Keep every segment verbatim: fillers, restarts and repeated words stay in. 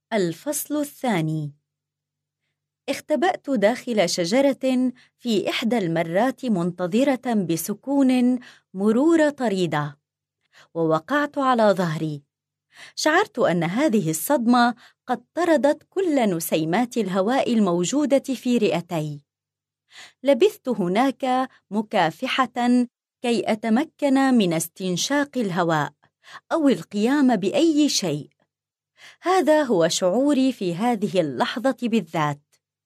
الفصل الثاني. اختبأت داخل شجرة في إحدى المرات منتظرة بسكون مرور طريدة، ووقعت على ظهري. شعرت أن هذه الصدمة قد طردت كل نسيمات الهواء الموجودة في رئتي. لبثت هناك مكافحة كي أتمكن من استنشاق الهواء أو القيام بأي شيء. هذا هو شعوري في هذه اللحظة بالذات،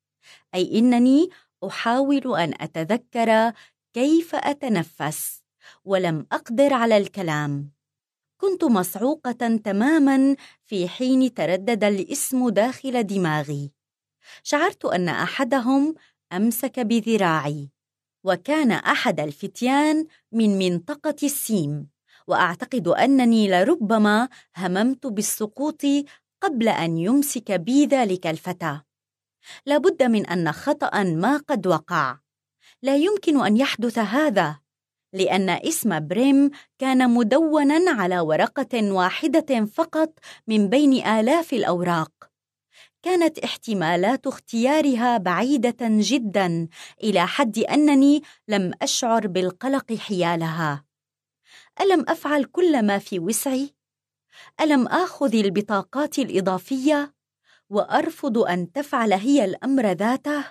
أي إنني أحاول أن أتذكر كيف أتنفس ولم أقدر على الكلام. كنت مصعوقة تماماً في حين تردد الاسم داخل دماغي. شعرت أن أحدهم أمسك بذراعي، وكان أحد الفتيان من منطقة السيم، وأعتقد أنني لربما هممت بالسقوط قبل أن يمسك بي ذلك الفتى. لابد من أن خطأ ما قد وقع. لا يمكن أن يحدث هذا، لأن اسم بريم كان مدوناً على ورقة واحدة فقط من بين آلاف الأوراق. كانت احتمالات اختيارها بعيدة جداً إلى حد أنني لم أشعر بالقلق حيالها. ألم أفعل كل ما في وسعي؟ ألم آخذ البطاقات الإضافية وأرفض أن تفعل هي الأمر ذاته؟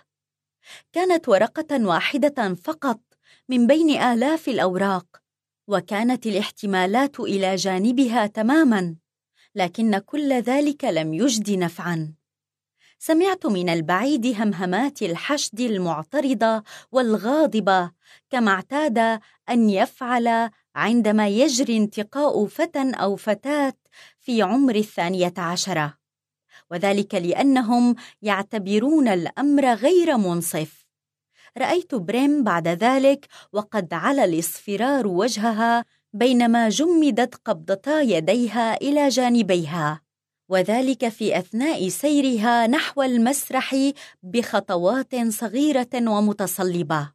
كانت ورقة واحدة فقط من بين آلاف الأوراق، وكانت الاحتمالات إلى جانبها تماماً، لكن كل ذلك لم يجد نفعاً. سمعت من البعيد همهمات الحشد المعترضة والغاضبة، كما اعتاد أن يفعل عندما يجري انتقاء فتى أو فتاة في عمر الثانية عشرة، وذلك لأنهم يعتبرون الأمر غير منصف. رأيت بريم بعد ذلك وقد علا الاصفرار وجهها بينما جمدت قبضتا يديها إلى جانبيها، وذلك في أثناء سيرها نحو المسرح بخطوات صغيرة ومتصلبة.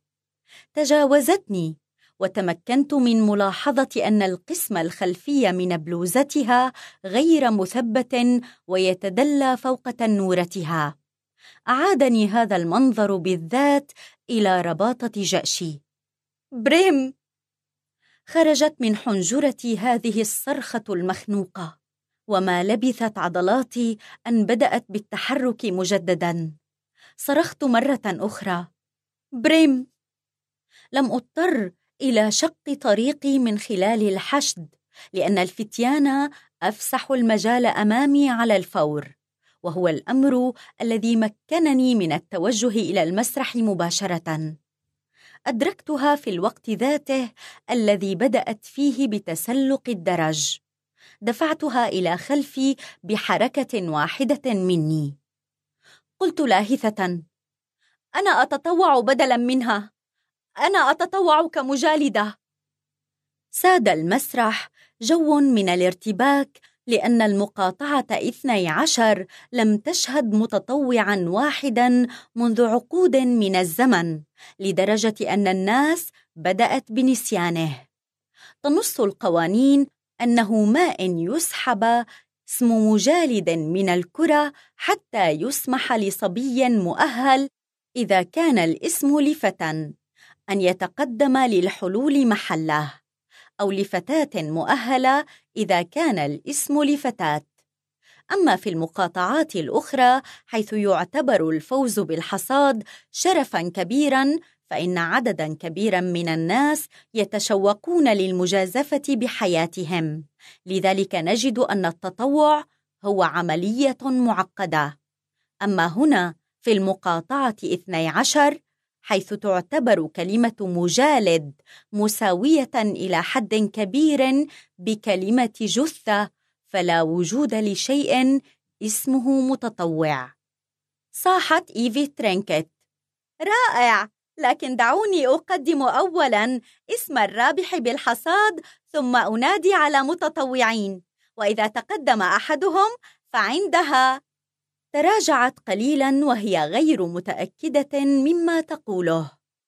تجاوزتني، وتمكنت من ملاحظة أن القسم الخلفي من بلوزتها غير مثبت ويتدلى فوق تنورتها. أعادني هذا المنظر بالذات إلى رباطة جأشي. بريم! خرجت من حنجرتي هذه الصرخة المخنوقة، وما لبثت عضلاتي أن بدأت بالتحرك مجدداً. صرخت مرة أخرى: بريم! لم أضطر إلى شق طريقي من خلال الحشد، لأن الفتيان أفسحوا المجال أمامي على الفور، وهو الأمر الذي مكنني من التوجه إلى المسرح مباشرة. أدركتها في الوقت ذاته الذي بدأت فيه بتسلق الدرج. دفعتها إلى خلفي بحركة واحدة مني. قلت لاهثة: أنا أتطوع بدلاً منها، أنا أتطوع كمجالدة. ساد المسرح جو من الارتباك، لأن المقاطعة اثني عشر لم تشهد متطوعاً واحداً منذ عقود من الزمن، لدرجة أن الناس بدأت بنسيانه. تنص القوانين أنه ما إن يسحب اسم مجالد من الكرة حتى يسمح لصبي مؤهل إذا كان الاسم لفتى أن يتقدم للحلول محله، أو لفتاة مؤهلة إذا كان الاسم لفتاة. أما في المقاطعات الأخرى حيث يعتبر الفوز بالحصاد شرفاً كبيراً، فإن عدداً كبيراً من الناس يتشوقون للمجازفة بحياتهم. لذلك نجد أن التطوع هو عملية معقدة. أما هنا في المقاطعة اثني عشر، حيث تعتبر كلمة مجالد مساوية إلى حد كبير بكلمة جثة، فلا وجود لشيء اسمه متطوع. صاحت إيفي ترينكيت: رائع! لكن دعوني أقدم أولاً اسم الرابح بالحصاد، ثم أنادي على متطوعين، وإذا تقدم أحدهم فعندها. تراجعت قليلاً وهي غير متأكدة مما تقوله.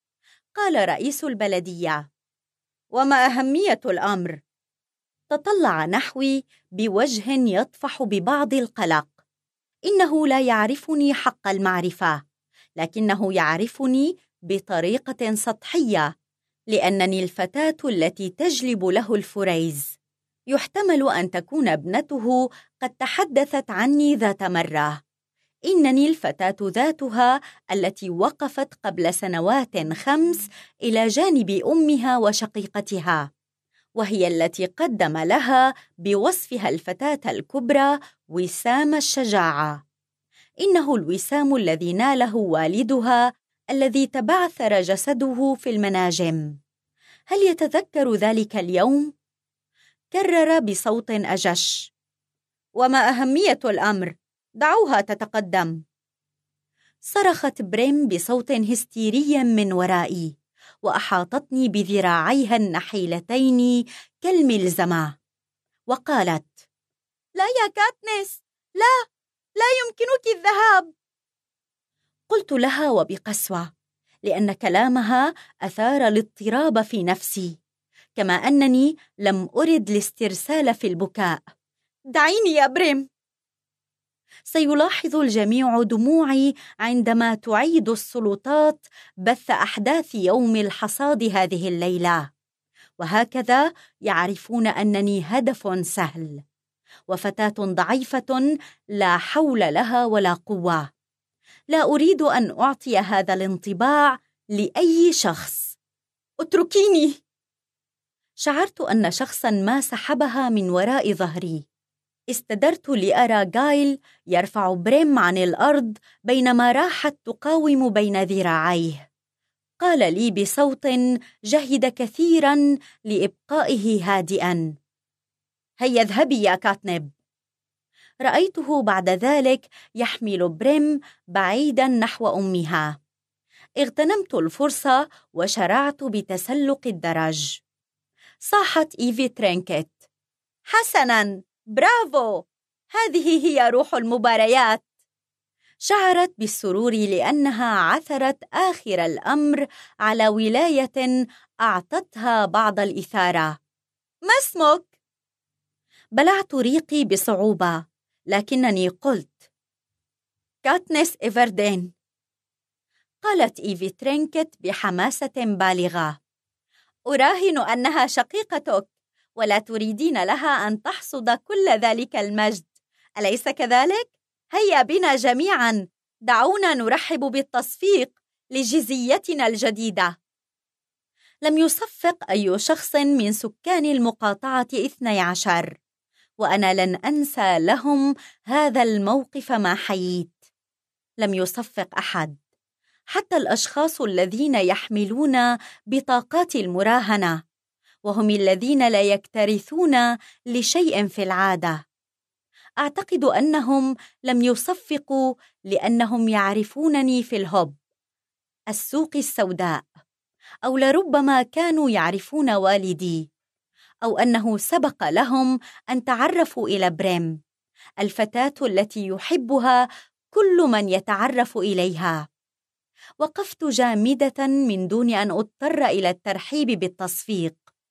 قال رئيس البلدية: وما أهمية الأمر؟ تطلع نحوي بوجه يطفح ببعض القلق. إنه لا يعرفني حق المعرفة، لكنه يعرفني بطريقة سطحية، لأنني الفتاة التي تجلب له الفريز. يحتمل أن تكون ابنته قد تحدثت عني ذات مرة. إنني الفتاة ذاتها التي وقفت قبل سنوات خمس إلى جانب أمها وشقيقتها، وهي التي قدم لها بوصفها الفتاة الكبرى وسام الشجاعة. إنه الوسام الذي ناله والدها الذي تبعثر جسده في المناجم. هل يتذكر ذلك اليوم؟ كرر بصوت أجش: وما أهمية الأمر؟ دعوها تتقدم. صرخت بريم بصوت هستيري من ورائي، وأحاطتني بذراعيها النحيلتين كالملزمة، وقالت: لا يا كاتنس، لا، لا يمكنك الذهاب. قلت لها وبقسوة، لأن كلامها أثار الاضطراب في نفسي، كما أنني لم أرد الاسترسال في البكاء: دعيني يا بريم. سيلاحظ الجميع دموعي عندما تعيد السلطات بث أحداث يوم الحصاد هذه الليلة، وهكذا يعرفون أنني هدف سهل، وفتاة ضعيفة لا حول لها ولا قوة. لا أريد أن أعطي هذا الانطباع لأي شخص. اتركيني. شعرت أن شخصاً ما سحبها من وراء ظهري. استدرت لأرى غايل يرفع بريم عن الأرض بينما راحت تقاوم بين ذراعيه. قال لي بصوت جهد كثيراً لإبقائه هادئاً: هيا اذهبي يا كاتنب. رأيته بعد ذلك يحمل بريم بعيداً نحو أمها. اغتنمت الفرصة وشرعت بتسلق الدرج. صاحت إيفي ترينكيت: حسناً، برافو، هذه هي روح المباريات. شعرت بالسرور لأنها عثرت آخر الأمر على ولاية أعطتها بعض الإثارة. ما اسمك؟ بلعت ريقي بصعوبة، لكنني قلت: كاتنس إيفردين. قالت إيفي ترينكيت بحماسة بالغة: أراهن أنها شقيقتك، ولا تريدين لها أن تحصد كل ذلك المجد، أليس كذلك؟ هيا بنا جميعاً، دعونا نرحب بالتصفيق لجزيتنا الجديدة. لم يصفق أي شخص من سكان المقاطعة اثني عشر، وأنا لن أنسى لهم هذا الموقف ما حييت. لم يصفق أحد، حتى الأشخاص الذين يحملون بطاقات المراهنة، وهم الذين لا يكترثون لشيء في العادة. أعتقد أنهم لم يصفقوا لأنهم يعرفونني في الهوب، السوق السوداء، أو لربما كانوا يعرفون والدي، أو أنه سبق لهم أن تعرفوا إلى بريم، الفتاة التي يحبها كل من يتعرف إليها. وقفت جامدة من دون أن أضطر إلى الترحيب بالتصفيق،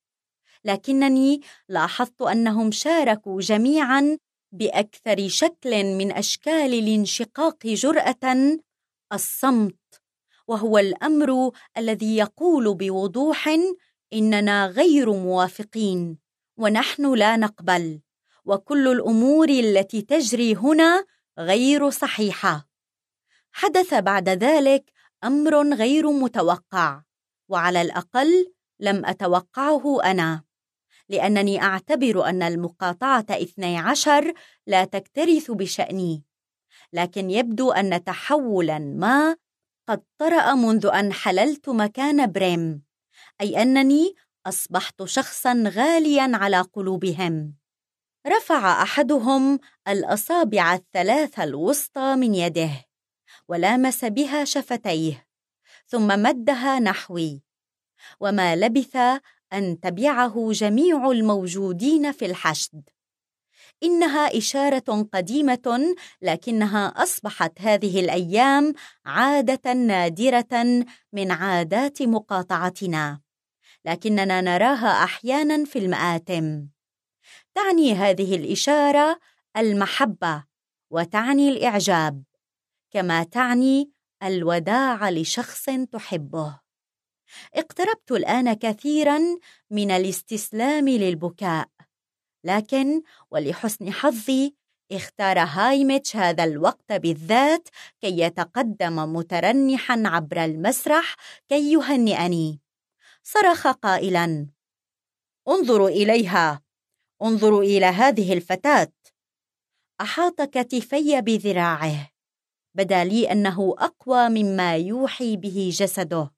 لكنني لاحظت أنهم شاركوا جميعاً بأكثر شكل من أشكال الانشقاق جرأة الصمت، وهو الأمر الذي يقول بوضوح: إننا غير موافقين، ونحن لا نقبل، وكل الأمور التي تجري هنا غير صحيحة. حدث بعد ذلك أمر غير متوقع، وعلى الأقل لم أتوقعه أنا، لأنني أعتبر أن المقاطعة اثني عشر لا تكترث بشأني. لكن يبدو أن تحولاً ما قد طرأ منذ أن حللت مكان بريم، أي أنني أصبحت شخصاً غالياً على قلوبهم. رفع أحدهم الأصابع الثلاث الوسطى من يده ولامس بها شفتيه، ثم مدها نحوي، وما لبث أن تبعه جميع الموجودين في الحشد. إنها إشارة قديمة، لكنها أصبحت هذه الأيام عادة نادرة من عادات مقاطعتنا، لكننا نراها أحياناً في المآتم. تعني هذه الإشارة المحبة وتعني الإعجاب، كما تعني الوداع لشخص تحبه. اقتربت الآن كثيراً من الاستسلام للبكاء، لكن ولحسن حظي اختار هايميتش هذا الوقت بالذات كي يتقدم مترنحاً عبر المسرح كي يهنئني. صرخ قائلاً: انظروا إليها، انظروا إلى هذه الفتاة. أحاط كتفي بذراعه، بدا لي أنه أقوى مما يوحي به جسده.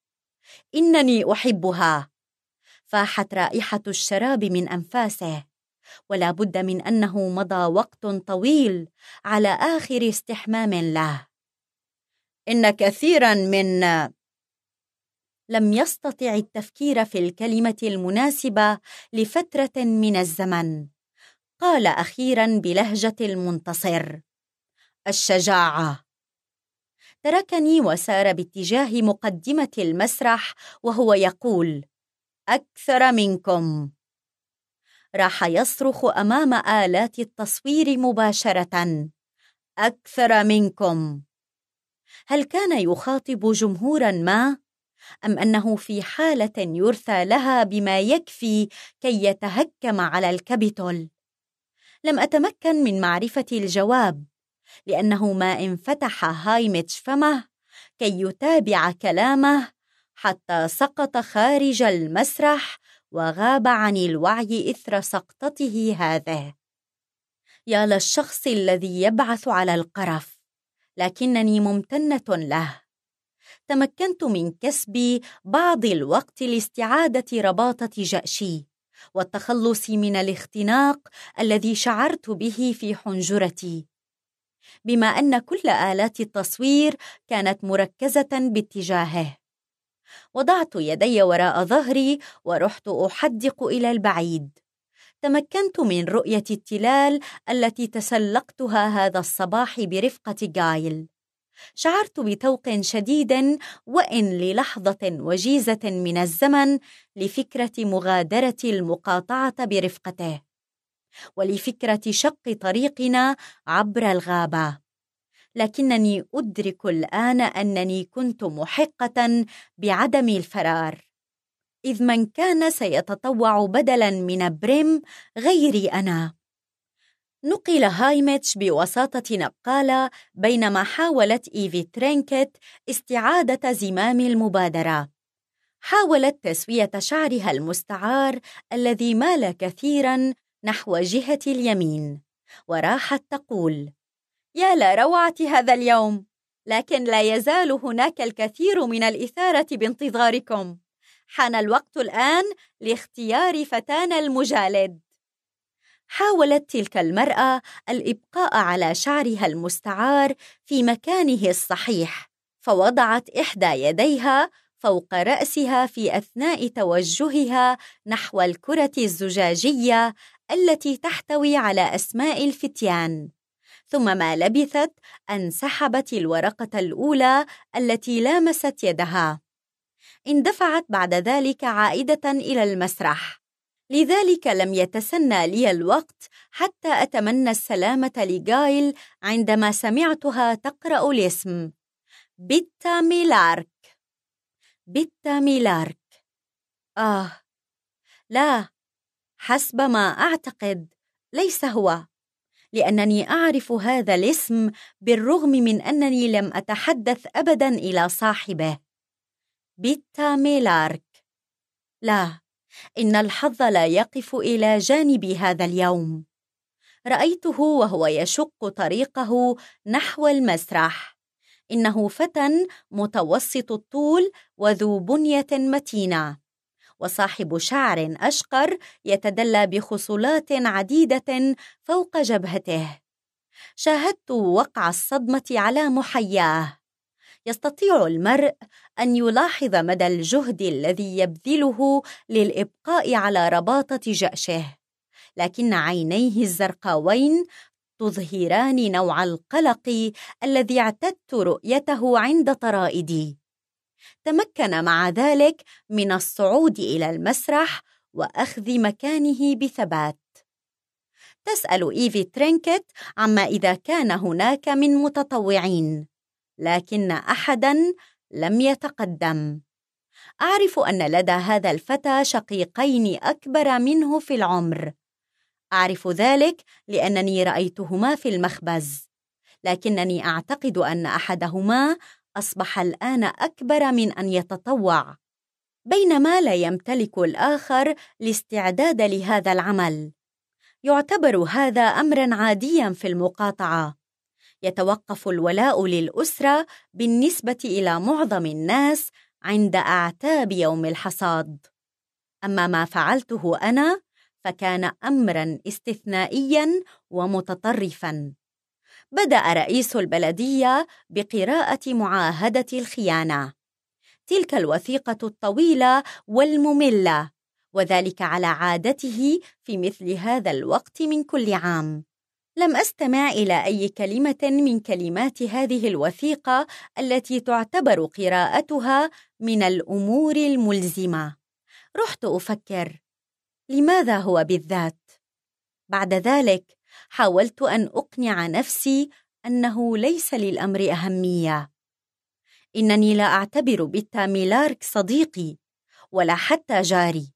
إنني أحبها. فاحت رائحة الشراب من أنفاسه، ولا بد من أنه مضى وقت طويل على آخر استحمام له. إن كثيراً من لم يستطع التفكير في الكلمة المناسبة لفترة من الزمن. قال أخيراً بلهجة المنتصر: الشجاعة. تركني وسار باتجاه مقدمة المسرح وهو يقول: أكثر منكم. راح يصرخ أمام آلات التصوير مباشرة: أكثر منكم. هل كان يخاطب جمهوراً ما؟ أم أنه في حالة يرثى لها بما يكفي كي يتهكم على الكابيتول؟ لم أتمكن من معرفة الجواب، لأنه ما انفتح هايميتش فمه كي يتابع كلامه حتى سقط خارج المسرح وغاب عن الوعي إثر سقطته هذه. يا للشخص الذي يبعث على القرف، لكنني ممتنة له. تمكنت من كسب بعض الوقت لاستعادة رباطة جأشي والتخلص من الاختناق الذي شعرت به في حنجرتي، بما أن كل آلات التصوير كانت مركزة باتجاهه. وضعت يدي وراء ظهري ورحت أحدق إلى البعيد. تمكنت من رؤية التلال التي تسلقتها هذا الصباح برفقة جايل. شعرت بتوق شديد، وإن للحظة وجيزة من الزمن، لفكرة مغادرة المقاطعة برفقته، ولفكرة شق طريقنا عبر الغابة. لكنني أدرك الآن أنني كنت محقة بعدم الفرار، إذ من كان سيتطوع بدلاً من بريم غيري أنا. نقل هايميتش بوساطة نقالة بينما حاولت إيفي ترينكت استعادة زمام المبادرة. حاولت تسوية شعرها المستعار الذي مال كثيراً نحو جهة اليمين، وراحت تقول: يا لروعة هذا اليوم، لكن لا يزال هناك الكثير من الإثارة بانتظاركم. حان الوقت الآن لاختيار فتانا المجالد. حاولت تلك المرأة الإبقاء على شعرها المستعار في مكانه الصحيح، فوضعت إحدى يديها فوق رأسها في أثناء توجهها نحو الكرة الزجاجية التي تحتوي على أسماء الفتيان، ثم ما لبثت أن سحبت الورقة الأولى التي لامست يدها. اندفعت بعد ذلك عائدة إلى المسرح، لذلك لم يتسنى لي الوقت حتى أتمنى السلامة لجايل عندما سمعتها تقرأ الاسم: بيتا ميلارك. بيتا ميلارك. آه لا، حسب ما أعتقد ليس هو، لأنني أعرف هذا الاسم بالرغم من أنني لم أتحدث أبداً إلى صاحبه. بيتا ميلارك. لا، إن الحظ لا يقف إلى جانبي هذا اليوم. رأيته وهو يشق طريقه نحو المسرح. إنه فتى متوسط الطول وذو بنية متينة، وصاحب شعر أشقر يتدلى بخصلات عديدة فوق جبهته. شاهدت وقع الصدمة على محياه. يستطيع المرء أن يلاحظ مدى الجهد الذي يبذله للإبقاء على رباطة جأشه، لكن عينيه الزرقاوين تظهران نوع القلق الذي اعتدت رؤيته عند طرائدي. تمكن مع ذلك من الصعود إلى المسرح وأخذ مكانه بثبات. تسأل إيفي ترينكيت عما إذا كان هناك من متطوعين، لكن أحداً لم يتقدم. أعرف أن لدى هذا الفتى شقيقين أكبر منه في العمر. أعرف ذلك لأنني رأيتهما في المخبز، لكنني أعتقد أن أحدهما أصبح الآن أكبر من أن يتطوع، بينما لا يمتلك الآخر الاستعداد لهذا العمل. يعتبر هذا أمراً عادياً في المقاطعة. يتوقف الولاء للأسرة بالنسبة إلى معظم الناس عند أعتاب يوم الحصاد. أما ما فعلته أنا فكان أمراً استثنائياً ومتطرفاً. بدأ رئيس البلدية بقراءة معاهدة الخيانة، تلك الوثيقة الطويلة والمملة، وذلك على عادته في مثل هذا الوقت من كل عام. لم أستمع إلى أي كلمة من كلمات هذه الوثيقة التي تعتبر قراءتها من الأمور الملزمة. رحت أفكر، لماذا هو بالذات؟ بعد ذلك حاولت أن أقنع نفسي أنه ليس للأمر أهمية. إنني لا أعتبر بيتا ميلارك صديقي ولا حتى جاري.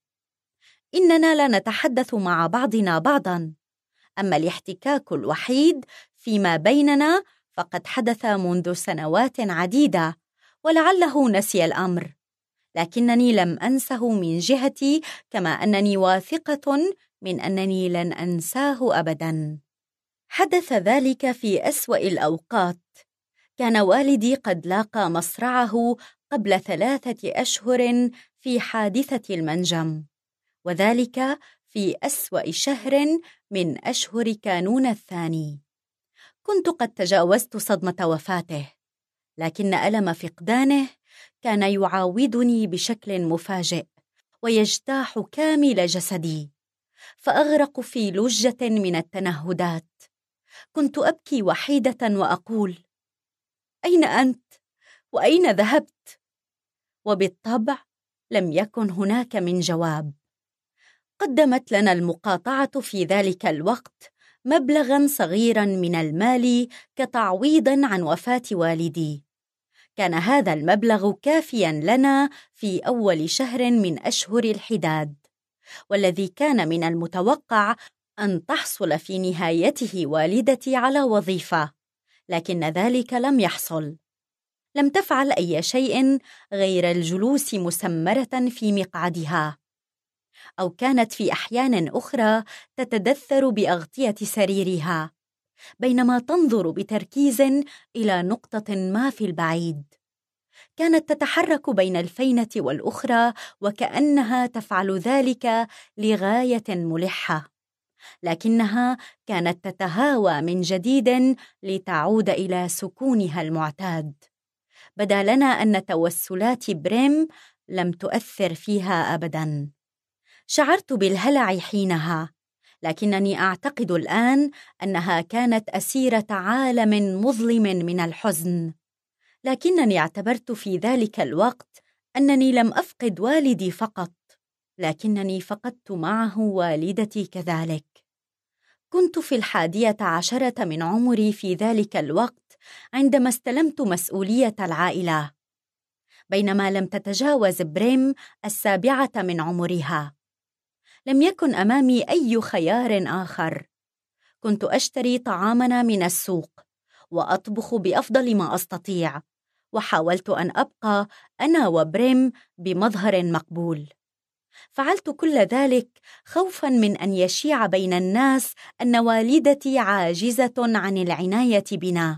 إننا لا نتحدث مع بعضنا بعضاً، أما الاحتكاك الوحيد فيما بيننا فقد حدث منذ سنوات عديدة، ولعله نسي الأمر، لكنني لم أنسه من جهتي، كما أنني واثقة من أنني لن أنساه أبداً. حدث ذلك في أسوأ الأوقات. كان والدي قد لاقى مصرعه قبل ثلاثة أشهر في حادثة المنجم، وذلك في أسوأ شهر من أشهر كانون الثاني. كنت قد تجاوزت صدمة وفاته، لكن ألم فقدانه كان يعاودني بشكل مفاجئ ويجتاح كامل جسدي، فأغرق في لجة من التنهدات. كنت أبكي وحيدة وأقول: أين أنت؟ وأين ذهبت؟ وبالطبع لم يكن هناك من جواب. قدمت لنا المقاطعة في ذلك الوقت مبلغاً صغيراً من المال كتعويض عن وفاة والدي. كان هذا المبلغ كافياً لنا في أول شهر من أشهر الحداد، والذي كان من المتوقع أن تحصل في نهايته والدتي على وظيفة، لكن ذلك لم يحصل. لم تفعل أي شيء غير الجلوس مسمرة في مقعدها، أو كانت في أحيان أخرى تتدثر بأغطية سريرها بينما تنظر بتركيز إلى نقطة ما في البعيد. كانت تتحرك بين الفينة والأخرى وكأنها تفعل ذلك لغاية ملحة، لكنها كانت تتهاوى من جديد لتعود إلى سكونها المعتاد. بدا لنا أن توسلات بريم لم تؤثر فيها أبداً. شعرت بالهلع حينها، لكنني أعتقد الآن أنها كانت أسيرة عالم مظلم من الحزن. لكنني اعتبرت في ذلك الوقت أنني لم أفقد والدي فقط، لكنني فقدت معه والدتي كذلك. كنت في الحادية عشرة من عمري في ذلك الوقت عندما استلمت مسؤولية العائلة، بينما لم تتجاوز بريم السابعة من عمرها. لم يكن أمامي أي خيار آخر. كنت أشتري طعامنا من السوق وأطبخ بأفضل ما أستطيع، وحاولت أن أبقى أنا وبريم بمظهر مقبول. فعلت كل ذلك خوفاً من أن يشيع بين الناس أن والدتي عاجزة عن العناية بنا.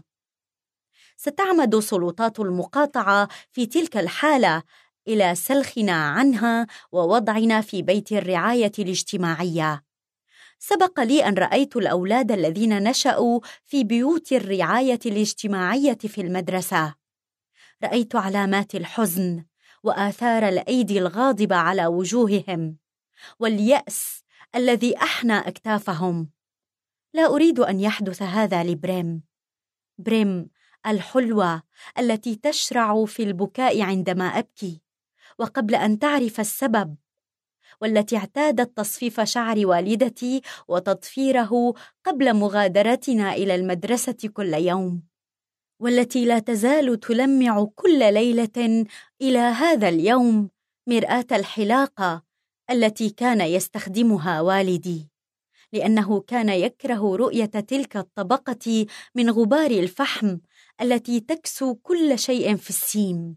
ستعمد سلطات المقاطعة في تلك الحالة إلى سلخنا عنها ووضعنا في بيت الرعاية الاجتماعية. سبق لي أن رأيت الأولاد الذين نشأوا في بيوت الرعاية الاجتماعية في المدرسة. رأيت علامات الحزن وآثار الأيدي الغاضبة على وجوههم، واليأس الذي أحنى أكتافهم. لا أريد أن يحدث هذا لبريم. بريم الحلوة التي تشرع في البكاء عندما أبكي وقبل أن تعرف السبب، والتي اعتادت تصفيف شعر والدتي وتضفيره قبل مغادرتنا إلى المدرسة كل يوم، والتي لا تزال تلمع كل ليلة إلى هذا اليوم مرآة الحلاقة التي كان يستخدمها والدي، لأنه كان يكره رؤية تلك الطبقة من غبار الفحم التي تكسو كل شيء في السيم.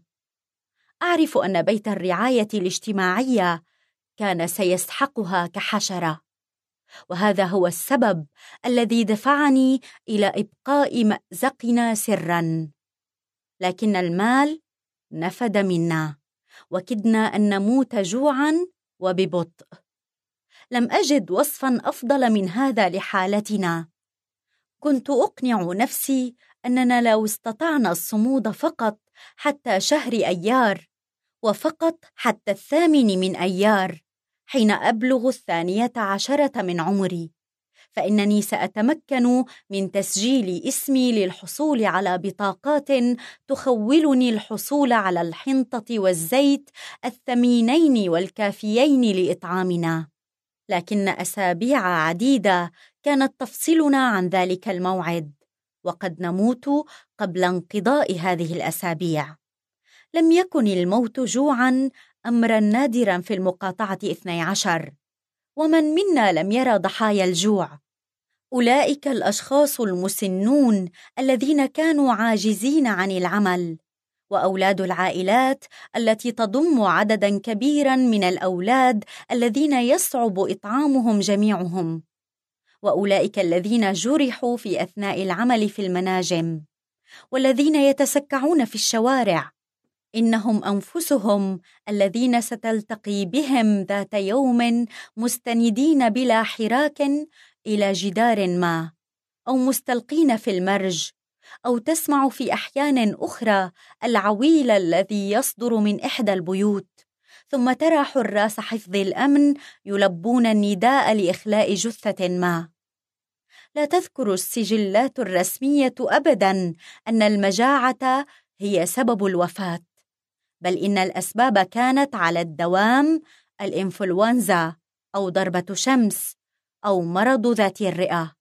أعرف أن بيت الرعاية الاجتماعية كان سيسحقها كحشرة، وهذا هو السبب الذي دفعني إلى إبقاء مأزقنا سراً. لكن المال نفد منا، وكدنا أن نموت جوعاً وببطء. لم أجد وصفاً أفضل من هذا لحالتنا. كنت أقنع نفسي أننا لو استطعنا الصمود فقط حتى شهر أيار، وفقط حتى الثامن من أيار حين أبلغ الثانية عشرة من عمري، فإنني سأتمكن من تسجيل اسمي للحصول على بطاقات تخولني الحصول على الحنطة والزيت الثمينين والكافيين لإطعامنا. لكن أسابيع عديدة كانت تفصلنا عن ذلك الموعد، وقد نموت قبل انقضاء هذه الأسابيع. لم يكن الموت جوعاً أمراً نادراً في المقاطعة اثني عشر، ومن منا لم يرى ضحايا الجوع؟ أولئك الأشخاص المسنون الذين كانوا عاجزين عن العمل، وأولاد العائلات التي تضم عدداً كبيراً من الأولاد الذين يصعب إطعامهم جميعهم، وأولئك الذين جرحوا في أثناء العمل في المناجم، والذين يتسكعون في الشوارع. إنهم أنفسهم الذين ستلتقي بهم ذات يوم مستندين بلا حراك إلى جدار ما، أو مستلقين في المرج، أو تسمع في أحيان أخرى العويل الذي يصدر من إحدى البيوت، ثم ترى حراس حفظ الأمن يلبون النداء لإخلاء جثة ما. لا تذكر السجلات الرسمية أبداً أن المجاعة هي سبب الوفاة، بل إن الأسباب كانت على الدوام الإنفلونزا أو ضربة شمس أو مرض ذات الرئة.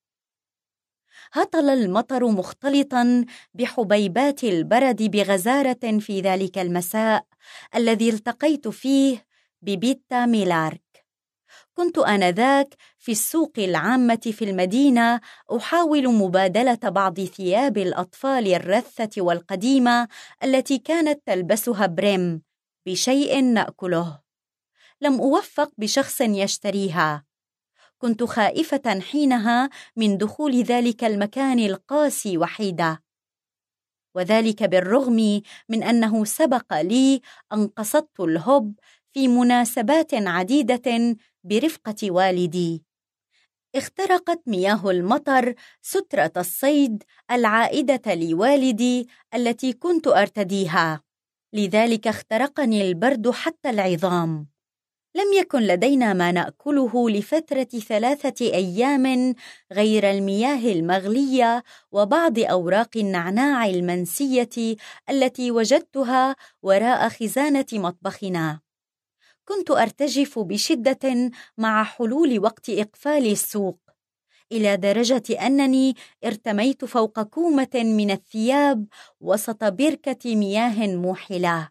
هطل المطر مختلطاً بحبيبات البرد بغزارة في ذلك المساء الذي التقيت فيه ببيتا ميلارك. كنت آنذاك في السوق العامة في المدينة أحاول مبادلة بعض ثياب الأطفال الرثة والقديمة التي كانت تلبسها بريم بشيء نأكله. لم أوفق بشخص يشتريها. كنت خائفة حينها من دخول ذلك المكان القاسي وحيدة، وذلك بالرغم من أنه سبق لي أن قصدت الهوب في مناسبات عديدة برفقة والدي. اخترقت مياه المطر سترة الصيد العائدة لوالدي التي كنت أرتديها، لذلك اخترقني البرد حتى العظام. لم يكن لدينا ما نأكله لفترة ثلاثة أيام غير المياه المغلية وبعض أوراق النعناع المنسية التي وجدتها وراء خزانة مطبخنا. كنت أرتجف بشدة مع حلول وقت إقفال السوق، إلى درجة أنني ارتميت فوق كومة من الثياب وسط بركة مياه موحلة.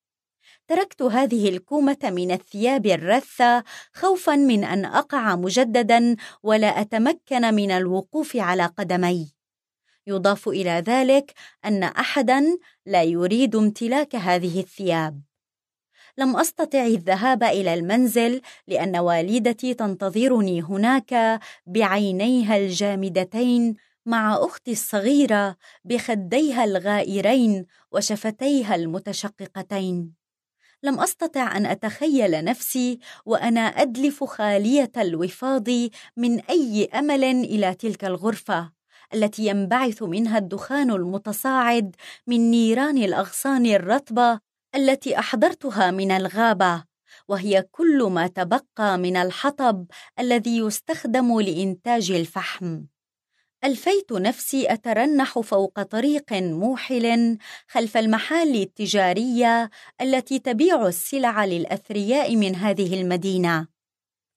تركت هذه الكومة من الثياب الرثة خوفاً من أن أقع مجدداً ولا أتمكن من الوقوف على قدمي. يضاف إلى ذلك أن أحداً لا يريد امتلاك هذه الثياب. لم أستطع الذهاب إلى المنزل لأن والدتي تنتظرني هناك بعينيها الجامدتين مع أختي الصغيرة بخديها الغائرين وشفتيها المتشققتين. لم أستطع أن أتخيل نفسي وأنا أدلف خالية الوفاض من أي أمل إلى تلك الغرفة التي ينبعث منها الدخان المتصاعد من نيران الأغصان الرطبة التي أحضرتها من الغابة، وهي كل ما تبقى من الحطب الذي يستخدم لإنتاج الفحم. ألفيت نفسي أترنح فوق طريق موحل خلف المحال التجارية التي تبيع السلع للأثرياء من هذه المدينة،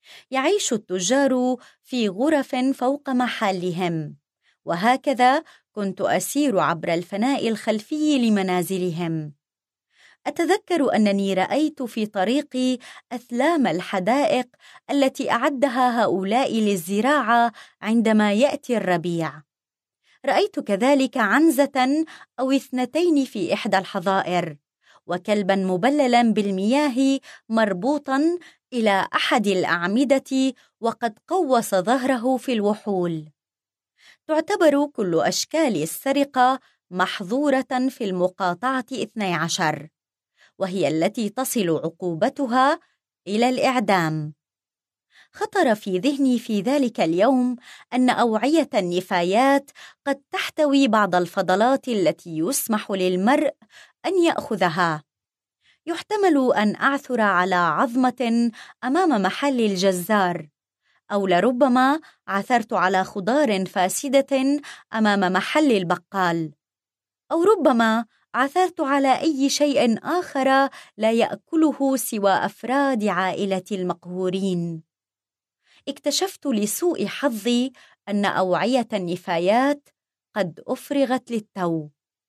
يعيش التجار في غرف فوق محلهم، وهكذا كنت أسير عبر الفناء الخلفي لمنازلهم. أتذكر أنني رأيت في طريقي أثلام الحدائق التي أعدها هؤلاء للزراعة عندما يأتي الربيع. رأيت كذلك عنزة أو اثنتين في إحدى الحظائر، وكلبا مبللا بالمياه مربوطا إلى أحد الأعمدة وقد قوس ظهره في الوحول. تعتبر كل أشكال السرقة محظورة في المقاطعة اثني عشر، وهي التي تصل عقوبتها إلى الإعدام. خطر في ذهني في ذلك اليوم أن أوعية النفايات قد تحتوي بعض الفضلات التي يسمح للمرء أن يأخذها. يحتمل أن أعثر على عظمة أمام محل الجزار، أو لربما عثرت على خضار فاسدة أمام محل البقال، أو ربما عثرت على أي شيء آخر لا يأكله سوى أفراد عائلة المقهورين. اكتشفت لسوء حظي أن أوعية النفايات قد أفرغت للتو.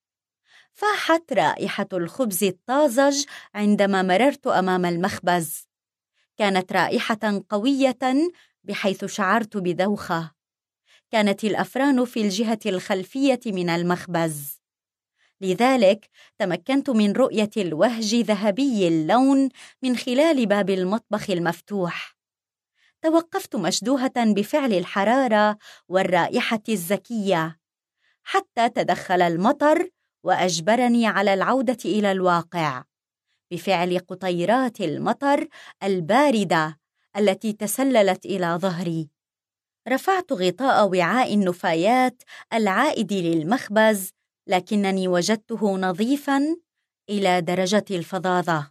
فاحت رائحة الخبز الطازج عندما مررت أمام المخبز. كانت رائحة قوية بحيث شعرت بدوخة. كانت الأفران في الجهة الخلفية من المخبز، لذلك تمكنت من رؤية الوهج ذهبي اللون من خلال باب المطبخ المفتوح. توقفت مشدوهة بفعل الحرارة والرائحة الزكية، حتى تدخل المطر وأجبرني على العودة إلى الواقع بفعل قطيرات المطر الباردة التي تسللت إلى ظهري. رفعت غطاء وعاء النفايات العائد للمخبز، لكنني وجدته نظيفاً إلى درجة الفظاظة.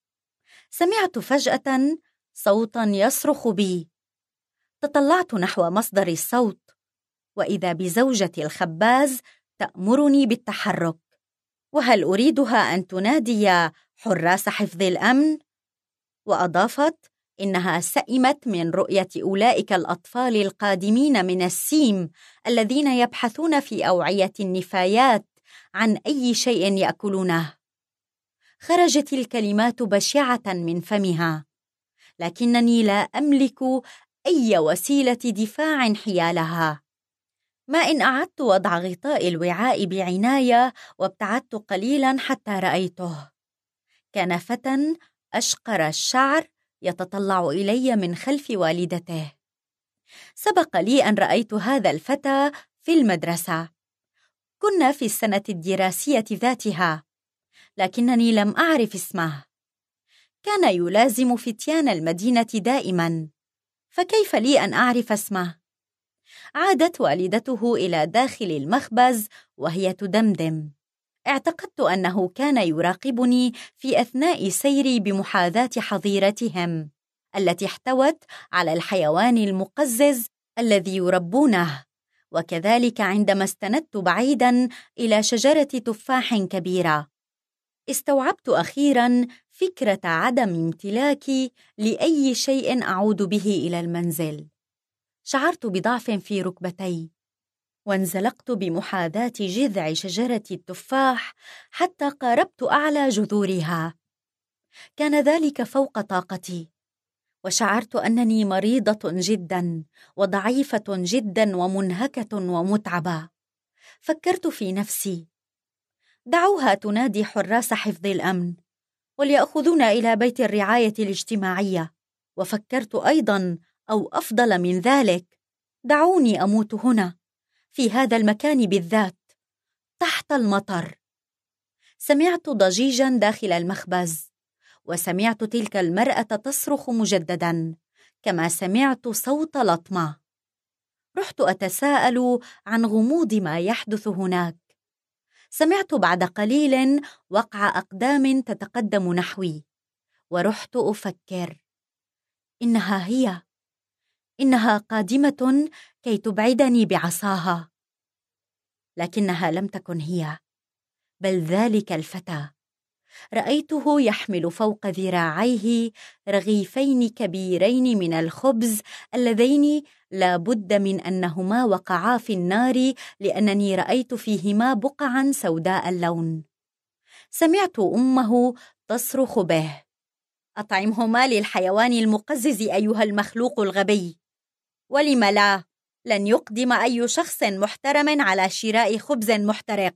سمعت فجأة صوتاً يصرخ بي. تطلعت نحو مصدر الصوت، وإذا بزوجة الخباز تأمرني بالتحرك. وهل أريدها أن تنادي حراس حفظ الأمن؟ وأضافت إنها سئمت من رؤية أولئك الأطفال القادمين من السيم الذين يبحثون في أوعية النفايات عن أي شيء يأكلونه. خرجت الكلمات بشعة من فمها، لكنني لا أملك أي وسيلة دفاع حيالها. ما إن أعدت وضع غطاء الوعاء بعناية وابتعدت قليلاً حتى رأيته. كان فتى أشقر الشعر يتطلع إلي من خلف والدته. سبق لي أن رأيت هذا الفتى في المدرسة. كنا في السنة الدراسية ذاتها، لكنني لم أعرف اسمه. كان يلازم فتيان المدينة دائماً، فكيف لي أن أعرف اسمه؟ عادت والدته إلى داخل المخبز وهي تدمدم. اعتقدت أنه كان يراقبني في أثناء سيري بمحاذاة حظيرتهم التي احتوت على الحيوان المقزز الذي يربونه، وكذلك عندما استندت بعيداً إلى شجرة تفاح كبيرة. استوعبت أخيراً فكرة عدم امتلاكي لأي شيء أعود به إلى المنزل. شعرت بضعف في ركبتي، وانزلقت بمحاذاة جذع شجرة التفاح حتى قاربت أعلى جذورها. كان ذلك فوق طاقتي، وشعرت أنني مريضة جداً وضعيفة جداً ومنهكة ومتعبة. فكرت في نفسي: دعوها تنادي حراس حفظ الأمن وليأخذونا إلى بيت الرعاية الاجتماعية. وفكرت أيضاً، أو أفضل من ذلك، دعوني أموت هنا في هذا المكان بالذات تحت المطر. سمعت ضجيجاً داخل المخبز، وسمعت تلك المرأة تصرخ مجدداً، كما سمعت صوت لطمة. رحت أتساءل عن غموض ما يحدث هناك. سمعت بعد قليل وقع أقدام تتقدم نحوي، ورحت أفكر: إنها هي، إنها قادمة كي تبعدني بعصاها. لكنها لم تكن هي، بل ذلك الفتى. رأيته يحمل فوق ذراعيه رغيفين كبيرين من الخبز اللذين لا بد من أنهما وقعا في النار، لأنني رأيت فيهما بقعا سوداء اللون. سمعت أمه تصرخ به: أطعمهما للحيوان المقزز أيها المخلوق الغبي. ولم لا؟ لن يقدم أي شخص محترم على شراء خبز محترق.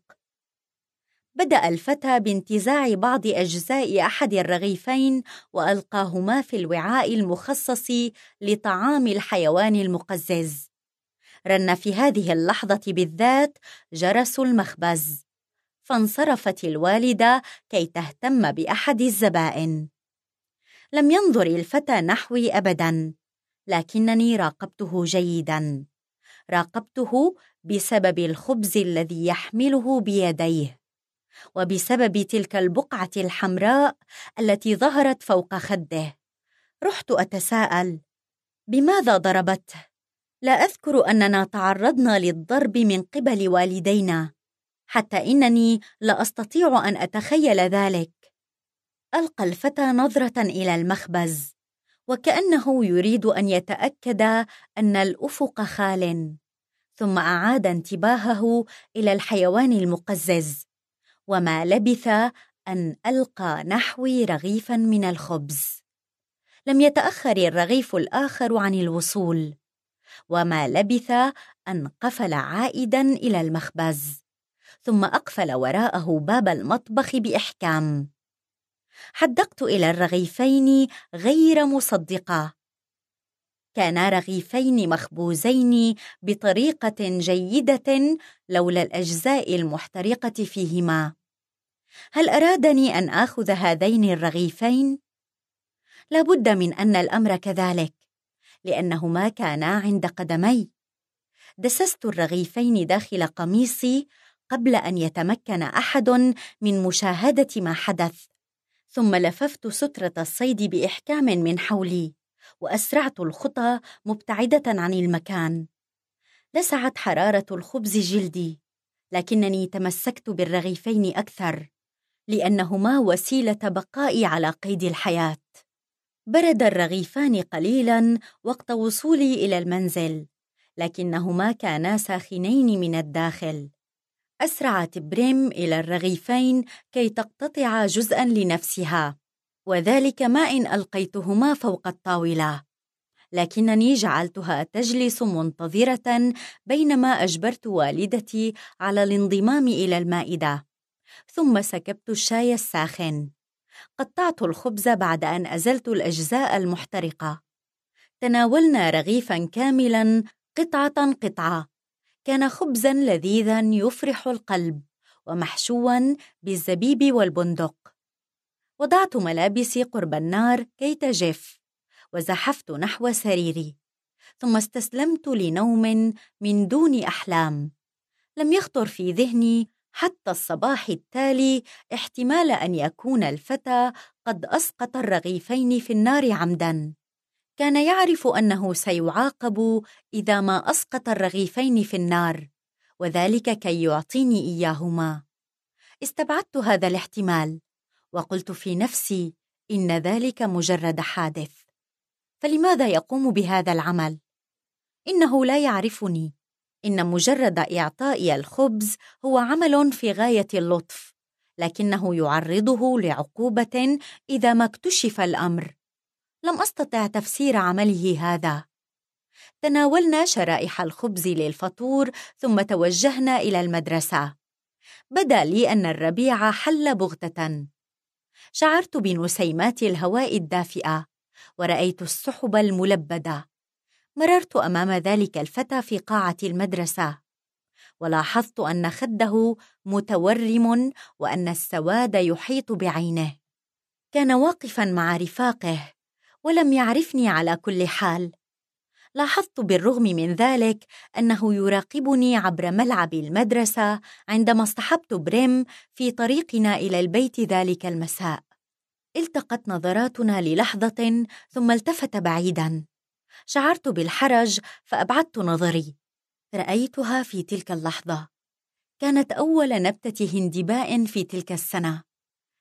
بدأ الفتى بانتزاع بعض أجزاء أحد الرغيفين وألقاهما في الوعاء المخصص لطعام الحيوان المقزز. رن في هذه اللحظة بالذات جرس المخبز، فانصرفت الوالدة كي تهتم بأحد الزبائن. لم ينظر الفتى نحوي أبداً، لكنني راقبته جيداً. راقبته بسبب الخبز الذي يحمله بيديه، وبسبب تلك البقعة الحمراء التي ظهرت فوق خده. رحت أتساءل: بماذا ضربته؟ لا أذكر أننا تعرضنا للضرب من قبل والدينا، حتى إنني لا أستطيع أن أتخيل ذلك. ألقى الفتى نظرة إلى المخبز، وكأنه يريد أن يتأكد أن الأفق خال، ثم أعاد انتباهه إلى الحيوان المقزز، وما لبث أن ألقى نحوي رغيفاً من الخبز. لم يتأخر الرغيف الآخر عن الوصول، وما لبث أن قفل عائداً إلى المخبز، ثم أقفل وراءه باب المطبخ بإحكام. حدقت إلى الرغيفين غير مصدقة. كانا رغيفين مخبوزين بطريقة جيدة لولا الأجزاء المحترقة فيهما. هل أرادني أن آخذ هذين الرغيفين؟ لابد من أن الأمر كذلك، لأنهما كانا عند قدمي. دسست الرغيفين داخل قميصي قبل أن يتمكن أحد من مشاهدة ما حدث، ثم لففت سترة الصيد بإحكام من حولي، وأسرعت الخطى مبتعدة عن المكان. لسعت حرارة الخبز جلدي، لكنني تمسكت بالرغيفين أكثر، لأنهما وسيلة بقائي على قيد الحياة. برد الرغيفان قليلاً وقت وصولي إلى المنزل، لكنهما كانا ساخنين من الداخل. أسرعت بريم إلى الرغيفين كي تقتطع جزءاً لنفسها، وذلك ما إن ألقيتهما فوق الطاولة، لكنني جعلتها تجلس منتظرة بينما أجبرت والدتي على الانضمام إلى المائدة. ثم سكبت الشاي الساخن. قطعت الخبز بعد أن أزلت الأجزاء المحترقة. تناولنا رغيفاً كاملاً قطعة قطعة. كان خبزاً لذيذاً يفرح القلب، ومحشواً بالزبيب والبندق. وضعت ملابسي قرب النار كي تجف، وزحفت نحو سريري، ثم استسلمت لنوم من دون أحلام. لم يخطر في ذهني حتى الصباح التالي احتمال أن يكون الفتى قد أسقط الرغيفين في النار عمداً. كان يعرف أنه سيعاقب إذا ما أسقط الرغيفين في النار، وذلك كي يعطيني إياهما. استبعدت هذا الاحتمال، وقلت في نفسي إن ذلك مجرد حادث، فلماذا يقوم بهذا العمل؟ إنه لا يعرفني. إن مجرد إعطائي الخبز هو عمل في غاية اللطف، لكنه يعرضه لعقوبة إذا ما اكتشف الأمر. لم أستطع تفسير عمله هذا. تناولنا شرائح الخبز للفطور، ثم توجهنا إلى المدرسة. بدا لي أن الربيع حل بغتة. شعرت بنسيمات الهواء الدافئة، ورأيت السحب الملبدة. مررت أمام ذلك الفتى في قاعة المدرسة، ولاحظت أن خده متورم وأن السواد يحيط بعينه. كان واقفاً مع رفاقه، ولم يعرفني على كل حال. لاحظت بالرغم من ذلك أنه يراقبني عبر ملعب المدرسة عندما اصطحبت بريم في طريقنا إلى البيت ذلك المساء. التقت نظراتنا للحظة، ثم التفت بعيداً. شعرت بالحرج فأبعدت نظري. رأيتها في تلك اللحظة. كانت أول نبتة هندباء في تلك السنة.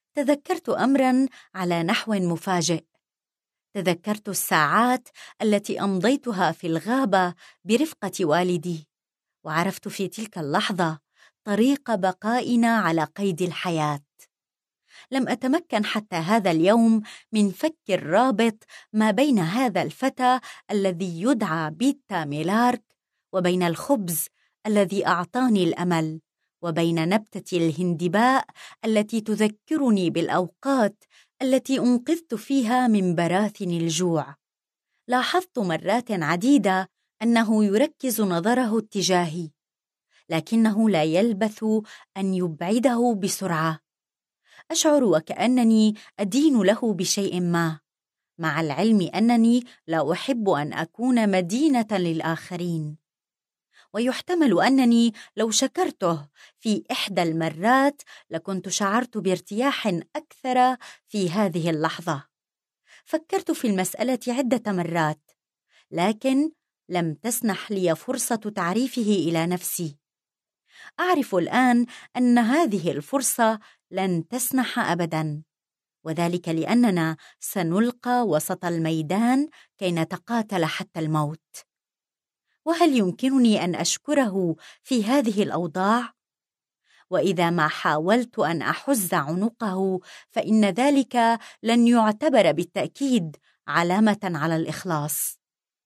تذكرت أمراً على نحو مفاجئ. تذكرت الساعات التي أمضيتها في الغابة برفقة والدي، وعرفت في تلك اللحظة طريق بقائنا على قيد الحياة. لم أتمكن حتى هذا اليوم من فك الرابط ما بين هذا الفتى الذي يدعى بيتا ميلارك وبين الخبز الذي أعطاني الأمل، وبين نبتة الهندباء التي تذكرني بالأوقات التي أنقذت فيها من براثن الجوع. لاحظت مرات عديدة أنه يركز نظره اتجاهي، لكنه لا يلبث أن يبعده بسرعة. أشعر وكأنني أدين له بشيء ما، مع العلم أنني لا أحب أن أكون مدينة للآخرين. ويحتمل أنني لو شكرته في إحدى المرات لكنت شعرت بارتياح أكثر في هذه اللحظة. فكرت في المسألة عدة مرات، لكن لم تسنح لي فرصة تعريفه إلى نفسي. أعرف الآن أن هذه الفرصة لن تسنح أبداً، وذلك لأننا سنلقى وسط الميدان كي نتقاتل حتى الموت. وهل يمكنني أن أشكره في هذه الأوضاع؟ وإذا ما حاولت أن أحز عنقه فإن ذلك لن يعتبر بالتأكيد علامة على الإخلاص.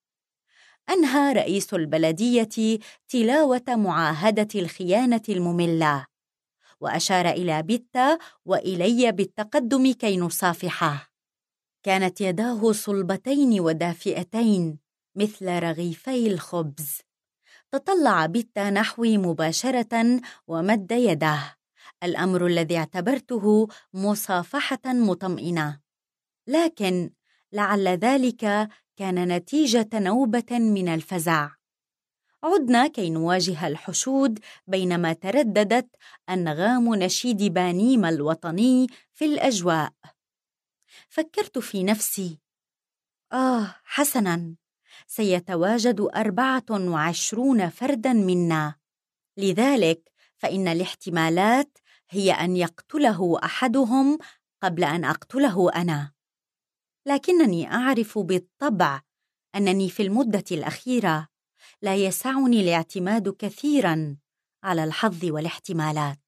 أنهى رئيس البلدية تلاوة معاهدة الخيانة المملة، وأشار إلى بيتا وإلي بالتقدم كي نصافحه. كانت يداه صلبتين ودافئتين مثل رغيفي الخبز. تطلع بيتا نحوي مباشرة ومد يده، الأمر الذي اعتبرته مصافحة مطمئنة، لكن لعل ذلك كان نتيجة نوبة من الفزع. عدنا كي نواجه الحشود بينما ترددت أنغام نشيد بانيما الوطني في الأجواء. فكرت في نفسي: آه حسناً، سيتواجد أربعة وعشرون فرداً منا، لذلك فإن الاحتمالات هي أن يقتله أحدهم قبل أن أقتله أنا. لكنني أعرف بالطبع أنني في المدة الأخيرة لا يسعني الاعتماد كثيراً على الحظ والاحتمالات.